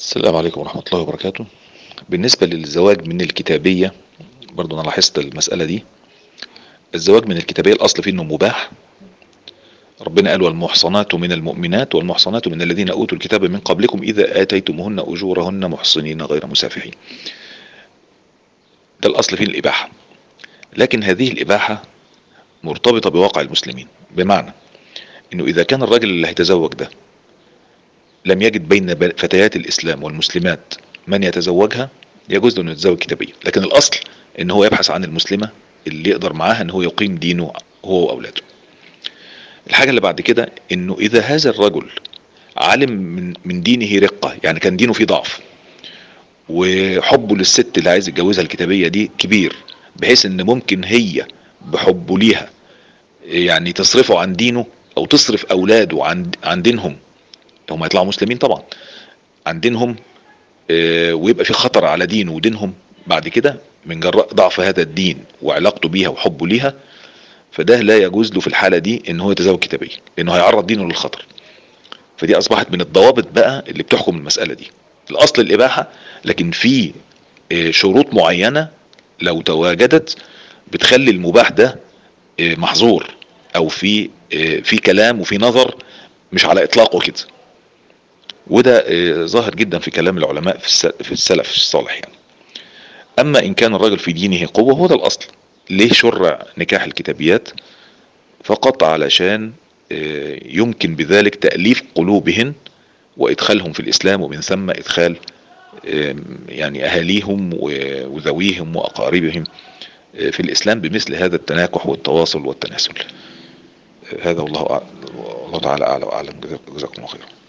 السلام عليكم ورحمة الله وبركاته. بالنسبة للزواج من الكتابية، برضو أنا لاحظت المسألة دي. الزواج من الكتابية الأصل فيه إنه مباح. ربنا قال: والمحصنات من المؤمنات والمحصنات من الذين أوتوا الكتاب من قبلكم إذا آتيتموهن أجورهن محصنين غير مسافحين. ده الأصل فيه الإباحة، لكن هذه الإباحة مرتبطة بواقع المسلمين، بمعنى إنه إذا كان الراجل اللي هيتزوج ده لم يجد بين فتيات الإسلام والمسلمات من يتزوجها، يجوز له انه يتزوج كتابيا. لكن الاصل ان هو يبحث عن المسلمة اللي يقدر معاها ان هو يقيم دينه هو واولاده. الحاجة اللي بعد كده انه اذا هذا الرجل علم من دينه رقة، يعني كان دينه فيه ضعف، وحبه للست اللي عايز يتجوزها الكتابية دي كبير، بحيث ان ممكن هي بحبه ليها يعني تصرفه عن دينه، او تصرف اولاده عن دينهم. هم هيطلعوا مسلمين طبعا، عن دينهم، ويبقى في خطر على دينه ودينهم بعد كده من جراء ضعف هذا الدين وعلاقته بيها وحبه ليها. فده لا يجوز له في الحالة دي ان هو يتزوج كتابيا، لانه هيعرض دينه للخطر. فدي اصبحت من الضوابط بقى اللي بتحكم المسألة دي. الاصل الاباحة، لكن في شروط معينة لو تواجدت بتخلي المباح ده محظور، او في كلام وفي نظر مش على اطلاقه كده. وده ظاهر جدا في كلام العلماء في السلف الصالح يعني. اما ان كان الرجل في دينه قوة، هو ده الاصل. ليه شرع نكاح الكتابيات؟ فقط علشان يمكن بذلك تأليف قلوبهن وادخالهم في الاسلام، ومن ثم ادخال يعني اهاليهم وذويهم واقاربهم في الاسلام بمثل هذا التناكح والتواصل والتناسل. هذا والله تعالى اعلى واعلم. جزاكم الله خيرا.